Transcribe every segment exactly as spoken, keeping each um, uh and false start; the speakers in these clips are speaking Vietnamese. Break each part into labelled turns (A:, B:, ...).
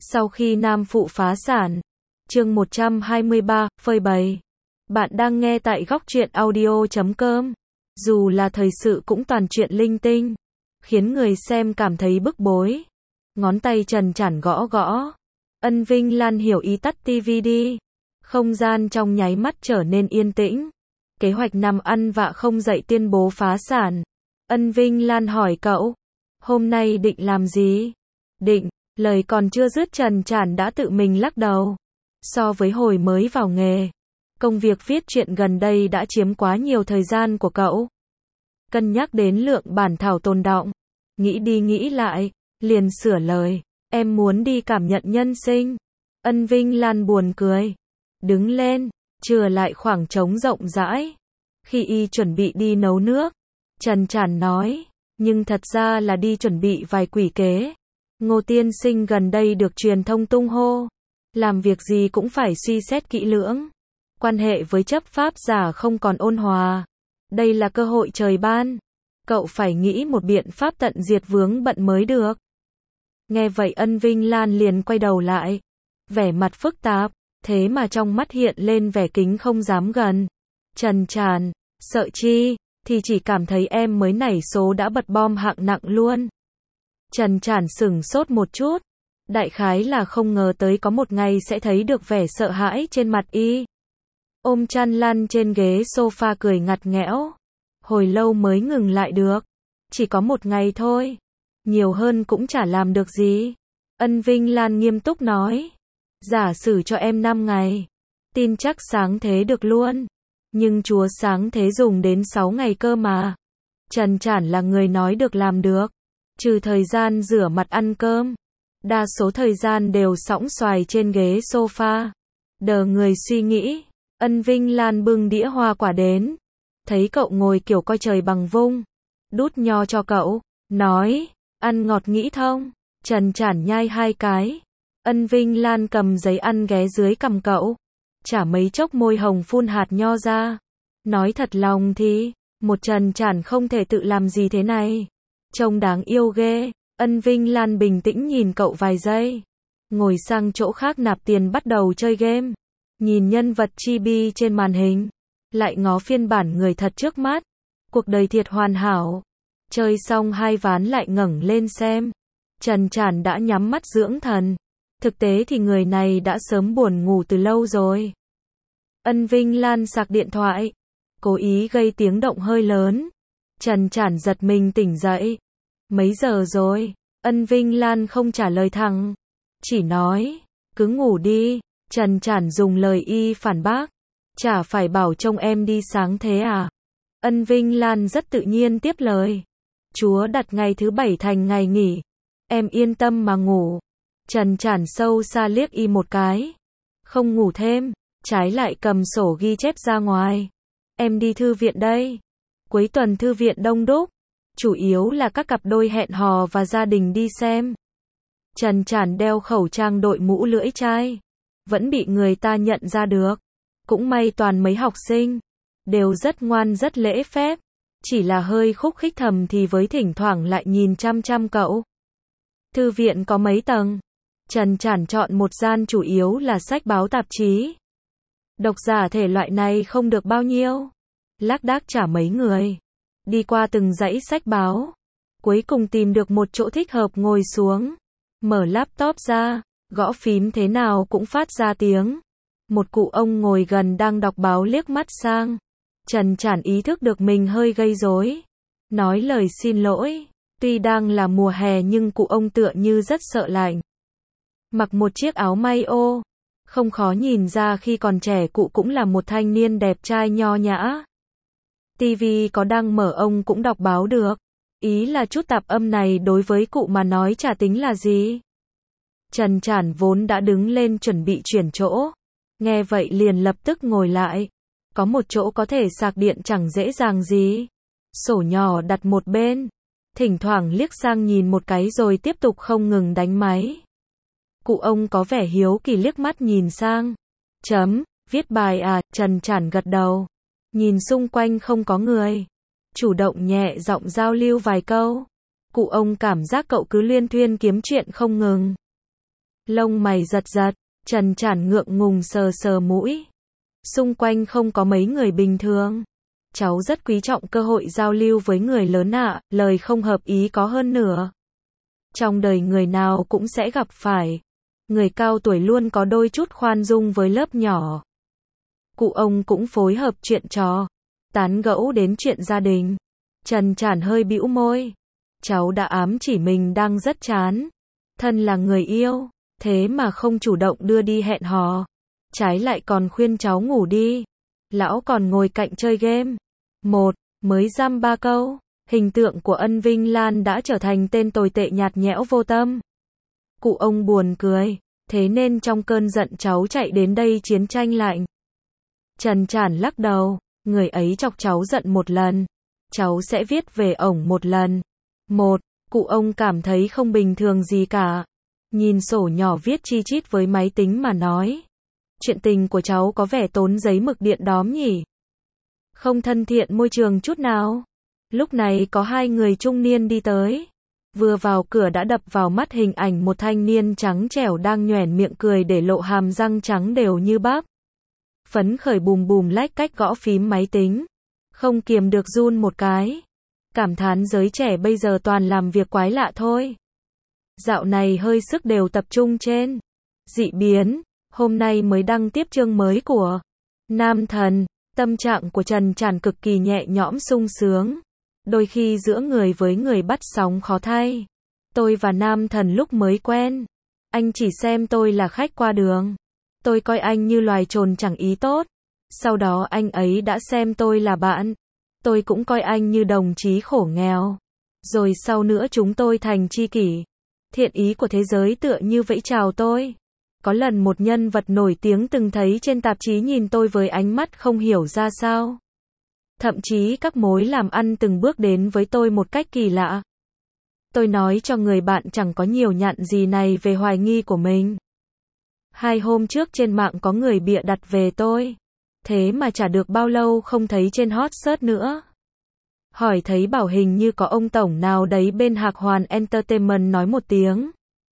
A: Sau khi Nam Phụ phá sản. Chương một trăm hai mươi ba, phơi bày. Bạn đang nghe tại góc truyện audio chấm com. Dù là thời sự cũng toàn chuyện linh tinh, khiến người xem cảm thấy bức bối. Ngón tay trần chản gõ gõ. Ân Vinh Lan hiểu ý, tắt tivi đi. Không gian trong nháy mắt trở nên yên tĩnh. Kế hoạch nằm ăn vạ không dậy tuyên bố phá sản. Ân Vinh Lan hỏi cậu, hôm nay định làm gì? Định, lời còn chưa dứt trần chản đã tự mình lắc đầu. So với hồi mới vào nghề, công việc viết truyện gần đây đã chiếm quá nhiều thời gian của cậu. Cân nhắc đến lượng bản thảo tồn đọng, nghĩ đi nghĩ lại, liền sửa lời, em muốn đi cảm nhận nhân sinh. Ân Vinh Lan buồn cười, đứng lên, chừa lại khoảng trống rộng rãi. Khi y chuẩn bị đi nấu nước, trần chản nói, nhưng thật ra là đi chuẩn bị vài quỷ kế. Ngô tiên sinh gần đây được truyền thông tung hô, làm việc gì cũng phải suy xét kỹ lưỡng. Quan hệ với chấp pháp giả không còn ôn hòa. Đây là cơ hội trời ban. Cậu phải nghĩ một biện pháp tận diệt vướng bận mới được. Nghe vậy Ân Vinh Lan liền quay đầu lại. Vẻ mặt phức tạp, thế mà trong mắt hiện lên vẻ kính không dám gần. Trần chản, sợ chi, thì chỉ cảm thấy em mới nảy số đã bật bom hạng nặng luôn. Trần chản sửng sốt một chút. Đại khái là không ngờ tới có một ngày sẽ thấy được vẻ sợ hãi trên mặt y. Ôm chăn lăn trên ghế sofa cười ngặt nghẽo. Hồi lâu mới ngừng lại được. Chỉ có một ngày thôi. Nhiều hơn cũng chả làm được gì. Ân Vinh Lan nghiêm túc nói. Giả sử cho em năm ngày. Tin chắc sáng thế được luôn. Nhưng chúa sáng thế dùng đến sáu ngày cơ mà. Trần chản là người nói được làm được. Trừ thời gian rửa mặt ăn cơm, đa số thời gian đều sõng xoài trên ghế sofa. Đờ người suy nghĩ. Ân Vinh Lan bưng đĩa hoa quả đến. Thấy cậu ngồi kiểu coi trời bằng vung. Đút nho cho cậu. Nói, ăn ngọt nghĩ thông. Trần chản nhai hai cái. Ân Vinh Lan cầm giấy ăn ghé dưới cằm cậu. Chả mấy chốc môi hồng phun hạt nho ra. Nói thật lòng thì, một Trần chản không thể tự làm gì thế này. Trông đáng yêu ghê. Ân Vinh Lan bình tĩnh nhìn cậu vài giây. Ngồi sang chỗ khác nạp tiền bắt đầu chơi game. Nhìn nhân vật chibi trên màn hình. Lại ngó phiên bản người thật trước mắt. Cuộc đời thiệt hoàn hảo. Chơi xong hai ván lại ngẩng lên xem. Trần chản đã nhắm mắt dưỡng thần. Thực tế thì người này đã sớm buồn ngủ từ lâu rồi. Ân Vinh Lan sạc điện thoại. Cố ý gây tiếng động hơi lớn. Trần chản giật mình tỉnh dậy. Mấy giờ rồi? Ân Vinh Lan không trả lời thẳng. Chỉ nói, cứ ngủ đi. Trần chản dùng lời y phản bác. Chả phải bảo trông em đi sáng thế à? Ân Vinh Lan rất tự nhiên tiếp lời. Chúa đặt ngày thứ bảy thành ngày nghỉ. Em yên tâm mà ngủ. Trần chản sâu xa liếc y một cái. Không ngủ thêm, trái lại cầm sổ ghi chép ra ngoài. Em đi thư viện đây. Cuối tuần thư viện đông đúc. Chủ yếu là các cặp đôi hẹn hò và gia đình đi xem. Trần chản đeo khẩu trang đội mũ lưỡi chai. Vẫn bị người ta nhận ra được. Cũng may toàn mấy học sinh. Đều rất ngoan rất lễ phép. Chỉ là hơi khúc khích thầm thì với thỉnh thoảng lại nhìn chăm chăm cậu. Thư viện có mấy tầng. Trần chản chọn một gian chủ yếu là sách báo tạp chí. Độc giả thể loại này không được bao nhiêu. Lác đác chả mấy người. Đi qua từng dãy sách báo. Cuối cùng tìm được một chỗ thích hợp ngồi xuống. Mở laptop ra. Gõ phím thế nào cũng phát ra tiếng. Một cụ ông ngồi gần đang đọc báo liếc mắt sang. Trần chản ý thức được mình hơi gây rối. Nói lời xin lỗi. Tuy đang là mùa hè nhưng cụ ông tựa như rất sợ lạnh. Mặc một chiếc áo may ô. Không khó nhìn ra khi còn trẻ cụ cũng là một thanh niên đẹp trai nho nhã. Tivi có đang mở ông cũng đọc báo được. Ý là chút tạp âm này đối với cụ mà nói chả tính là gì. Trần chản vốn đã đứng lên chuẩn bị chuyển chỗ. Nghe vậy liền lập tức ngồi lại. Có một chỗ có thể sạc điện chẳng dễ dàng gì. Sổ nhỏ đặt một bên. Thỉnh thoảng liếc sang nhìn một cái rồi tiếp tục không ngừng đánh máy. Cụ ông có vẻ hiếu kỳ liếc mắt nhìn sang. Chấm, viết bài à? Trần chản gật đầu. Nhìn xung quanh không có người. Chủ động nhẹ giọng giao lưu vài câu. Cụ ông cảm giác cậu cứ luyên thuyên kiếm chuyện không ngừng. Lông mày giật giật, Trần Trản ngượng ngùng sờ sờ mũi. Xung quanh không có mấy người bình thường. Cháu rất quý trọng cơ hội giao lưu với người lớn ạ, lời không hợp ý có hơn nữa. Trong đời người nào cũng sẽ gặp phải. Người cao tuổi luôn có đôi chút khoan dung với lớp nhỏ. Cụ ông cũng phối hợp chuyện trò, tán gẫu đến chuyện gia đình. Trần Trản hơi bĩu môi. Cháu đã ám chỉ mình đang rất chán. Thân là người yêu, thế mà không chủ động đưa đi hẹn hò. Trái lại còn khuyên cháu ngủ đi. Lão còn ngồi cạnh chơi game. Một, mới dăm ba câu. Hình tượng của Ân Vinh Lan đã trở thành tên tồi tệ nhạt nhẽo vô tâm. Cụ ông buồn cười. Thế nên trong cơn giận cháu chạy đến đây chiến tranh lạnh. Trần Trản lắc đầu. Người ấy chọc cháu giận một lần. Cháu sẽ viết về ổng một lần. Một, cụ ông cảm thấy không bình thường gì cả. Nhìn sổ nhỏ viết chi chít với máy tính mà nói. Chuyện tình của cháu có vẻ tốn giấy mực điện đóm nhỉ. Không thân thiện môi trường chút nào. Lúc này có hai người trung niên đi tới. Vừa vào cửa đã đập vào mắt hình ảnh một thanh niên trắng trẻo đang nhoẻn miệng cười để lộ hàm răng trắng đều như bắp. Phấn khởi bùm bùm lách cách gõ phím máy tính. Không kiềm được run một cái. Cảm thán giới trẻ bây giờ toàn làm việc quái lạ thôi. Dạo này hơi sức đều tập trung trên dị biến. Hôm nay mới đăng tiếp chương mới của Nam Thần. Tâm trạng của Trần Trản cực kỳ nhẹ nhõm sung sướng. Đôi khi giữa người với người bắt sóng khó thay. Tôi và Nam Thần lúc mới quen. Anh chỉ xem tôi là khách qua đường. Tôi coi anh như loài trồn chẳng ý tốt. Sau đó anh ấy đã xem tôi là bạn. Tôi cũng coi anh như đồng chí khổ nghèo. Rồi sau nữa chúng tôi thành tri kỷ. Thiện ý của thế giới tựa như vẫy chào tôi. Có lần một nhân vật nổi tiếng từng thấy trên tạp chí nhìn tôi với ánh mắt không hiểu ra sao. Thậm chí các mối làm ăn từng bước đến với tôi một cách kỳ lạ. Tôi nói cho người bạn chẳng có nhiều nhặn gì này về hoài nghi của mình. Hai hôm trước trên mạng có người bịa đặt về tôi. Thế mà chả được bao lâu không thấy trên hot search nữa. Hỏi thấy bảo hình như có ông tổng nào đấy bên Hạc Hoàn Entertainment nói một tiếng.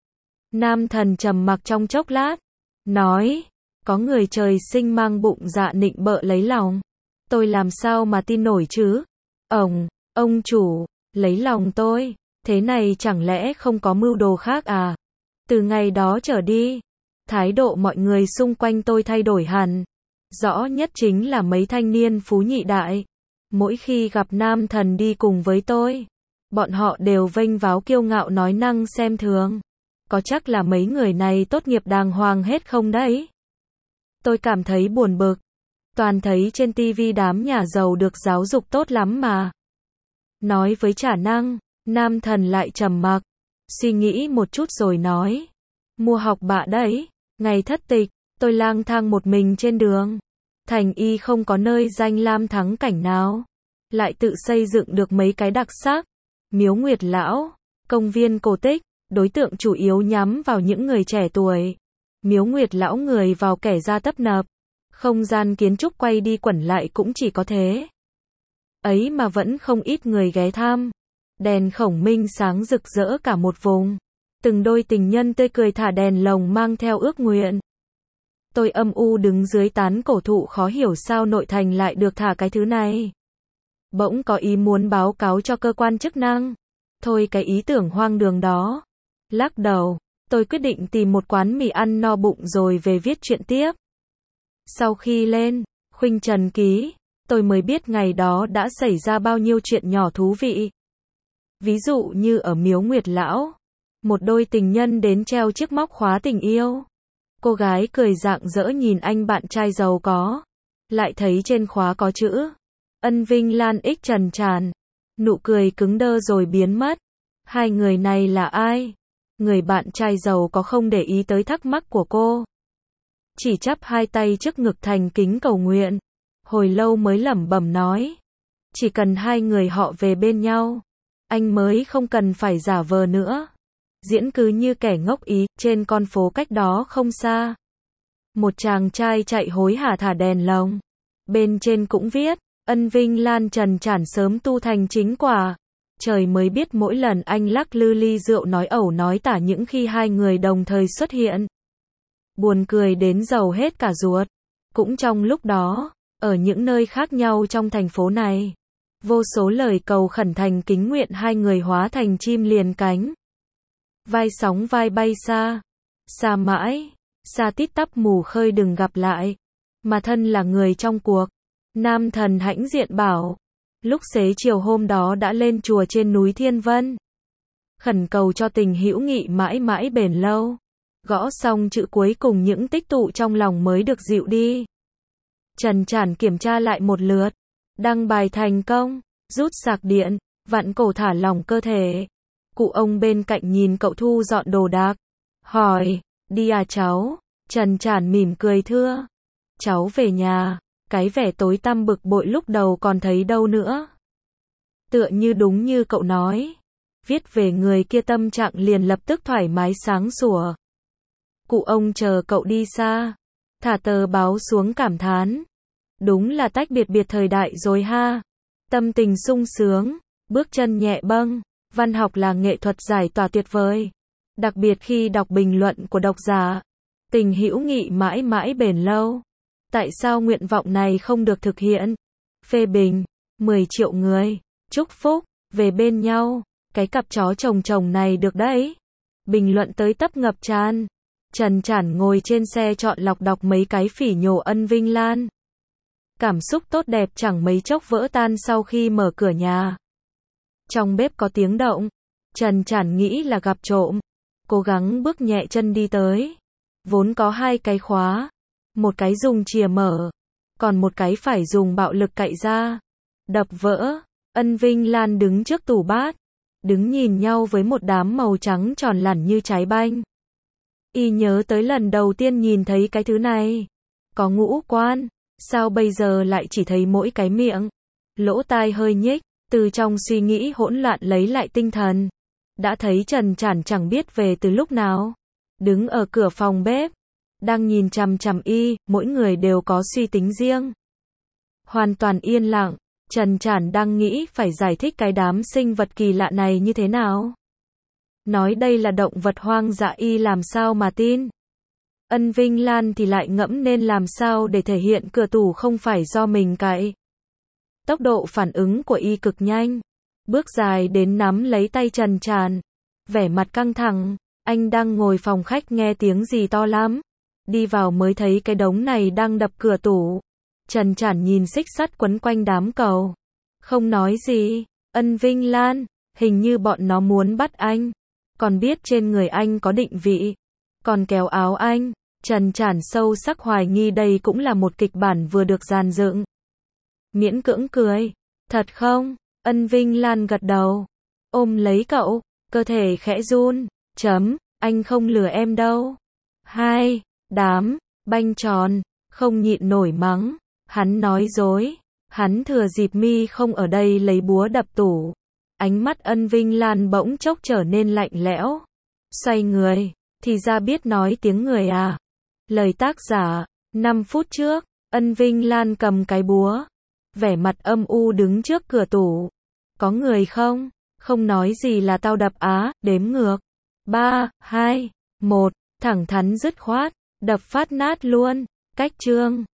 A: Nam Thần trầm mặc trong chốc lát. Nói, có người trời sinh mang bụng dạ nịnh bợ lấy lòng. Tôi làm sao mà tin nổi chứ? Ông, ông chủ, lấy lòng tôi. Thế này chẳng lẽ không có mưu đồ khác à? Từ ngày đó trở đi, thái độ mọi người xung quanh tôi thay đổi hẳn. Rõ nhất chính là mấy thanh niên phú nhị đại. Mỗi khi gặp Nam Thần đi cùng với tôi, bọn họ đều vênh váo kiêu ngạo nói năng xem thường. Có chắc là mấy người này tốt nghiệp đàng hoàng hết không đấy? Tôi cảm thấy buồn bực. Toàn thấy trên tivi đám nhà giàu được giáo dục tốt lắm mà. Nói với Trả Năng, Nam Thần lại trầm mặc. Suy nghĩ một chút rồi nói. Mua học bạ đấy. Ngày thất tịch, tôi lang thang một mình trên đường. Thành Y không có nơi danh lam thắng cảnh nào. Lại tự xây dựng được mấy cái đặc sắc. Miếu Nguyệt Lão, công viên cổ tích, đối tượng chủ yếu nhắm vào những người trẻ tuổi. Miếu Nguyệt Lão người vào kẻ ra tấp nập. Không gian kiến trúc quay đi quẩn lại cũng chỉ có thế. Ấy mà vẫn không ít người ghé thăm. Đèn khổng minh sáng rực rỡ cả một vùng. Từng đôi tình nhân tươi cười thả đèn lồng mang theo ước nguyện. Tôi âm u đứng dưới tán cổ thụ khó hiểu sao nội thành lại được thả cái thứ này. Bỗng có ý muốn báo cáo cho cơ quan chức năng. Thôi cái ý tưởng hoang đường đó. Lắc đầu, tôi quyết định tìm một quán mì ăn no bụng rồi về viết chuyện tiếp. Sau khi lên Khuynh Trần ký, tôi mới biết ngày đó đã xảy ra bao nhiêu chuyện nhỏ thú vị. Ví dụ như ở Miếu Nguyệt Lão, một đôi tình nhân đến treo chiếc móc khóa tình yêu. Cô gái cười rạng rỡ nhìn anh bạn trai giàu có. Lại thấy trên khóa có chữ Ân Vinh Lan X Trần Trản. Nụ cười cứng đơ rồi biến mất. Hai người này là ai? Người bạn trai giàu có không để ý tới thắc mắc của cô. Chỉ chắp hai tay trước ngực thành kính cầu nguyện. Hồi lâu mới lẩm bẩm nói. Chỉ cần hai người họ về bên nhau, anh mới không cần phải giả vờ nữa. Diễn cứ như kẻ ngốc ý, trên con phố cách đó không xa. Một chàng trai chạy hối hả thả đèn lồng. Bên trên cũng viết, Ân Vinh Lan Trần Trản sớm tu thành chính quả. Trời mới biết mỗi lần anh lắc lư ly rượu nói ẩu nói tả những khi hai người đồng thời xuất hiện. Buồn cười đến dầu hết cả ruột. Cũng trong lúc đó, ở những nơi khác nhau trong thành phố này, vô số lời cầu khẩn thành kính nguyện hai người hóa thành chim liền cánh. Vai sóng vai bay xa, xa mãi, xa tít tắp mù khơi đừng gặp lại, mà thân là người trong cuộc. Nam thần hãnh diện bảo, lúc xế chiều hôm đó đã lên chùa trên núi Thiên Vân, khẩn cầu cho tình hữu nghị mãi mãi bền lâu. Gõ xong chữ cuối cùng những tích tụ trong lòng mới được dịu đi. Trần Trản kiểm tra lại một lượt, đăng bài thành công, rút sạc điện, vặn cổ thả lỏng cơ thể. Cụ ông bên cạnh nhìn cậu thu dọn đồ đạc, hỏi, đi à cháu? Trần Trản mỉm cười thưa, cháu về nhà. Cái vẻ tối tăm bực bội lúc đầu còn thấy đâu nữa. Tựa như đúng như cậu nói, viết về người kia tâm trạng liền lập tức thoải mái sáng sủa. Cụ ông chờ cậu đi xa, thả tờ báo xuống cảm thán, đúng là tách biệt biệt thời đại rồi ha. Tâm tình sung sướng, bước chân nhẹ bâng, văn học là nghệ thuật giải tỏa tuyệt vời, đặc biệt khi đọc bình luận của độc giả. Tình hữu nghị mãi mãi bền lâu. Tại sao nguyện vọng này không được thực hiện? Phê bình, mười triệu người, chúc phúc, về bên nhau, cái cặp chó chồng chồng này được đấy. Bình luận tới tấp ngập tràn. Trần Trản ngồi trên xe chọn lọc đọc mấy cái phỉ nhổ Ân Vinh Lan. Cảm xúc tốt đẹp chẳng mấy chốc vỡ tan sau khi mở cửa nhà. Trong bếp có tiếng động, Trần Trản nghĩ là gặp trộm, cố gắng bước nhẹ chân đi tới. Vốn có hai cái khóa, một cái dùng chìa mở, còn một cái phải dùng bạo lực cạy ra. Đập vỡ, Ân Vinh Lan đứng trước tủ bát, đứng nhìn nhau với một đám màu trắng tròn lẳn như trái banh. Y nhớ tới lần đầu tiên nhìn thấy cái thứ này. Có ngũ quan, sao bây giờ lại chỉ thấy mỗi cái miệng? Lỗ tai hơi nhích, từ trong suy nghĩ hỗn loạn lấy lại tinh thần. Đã thấy Trần Trản chẳng biết về từ lúc nào, đứng ở cửa phòng bếp, đang nhìn chằm chằm y, mỗi người đều có suy tính riêng. Hoàn toàn yên lặng, Trần Trản đang nghĩ phải giải thích cái đám sinh vật kỳ lạ này như thế nào. Nói đây là động vật hoang dã y làm sao mà tin. Ân Vinh Lan thì lại ngẫm nên làm sao để thể hiện cửa tủ không phải do mình cạy. Tốc độ phản ứng của y cực nhanh, bước dài đến nắm lấy tay Trần Trản, vẻ mặt căng thẳng. Anh đang ngồi phòng khách nghe tiếng gì to lắm, đi vào mới thấy cái đống này đang đập cửa tủ. Trần Trản nhìn xích sắt quấn quanh đám cầu, không nói gì. Ân Vinh Lan, hình như bọn nó muốn bắt anh, còn biết trên người anh có định vị, còn kéo áo anh. Trần Trản sâu sắc hoài nghi đây cũng là một kịch bản vừa được dàn dựng. Miễn cưỡng cười, thật không? Ân Vinh Lan gật đầu, ôm lấy cậu, cơ thể khẽ run, chấm, anh không lừa em đâu. Hai, đám, banh tròn, không nhịn nổi mắng, hắn nói dối, hắn thừa dịp mi không ở đây lấy búa đập tủ. Ánh mắt Ân Vinh Lan bỗng chốc trở nên lạnh lẽo. Xoay người, thì ra biết nói tiếng người à. Lời tác giả, năm phút trước, Ân Vinh Lan cầm cái búa, vẻ mặt âm u đứng trước cửa tủ. Có người không? Không nói gì là tao đập á, đếm ngược. Ba, hai, một, thẳng thắn dứt khoát, đập phát nát luôn. Cách chương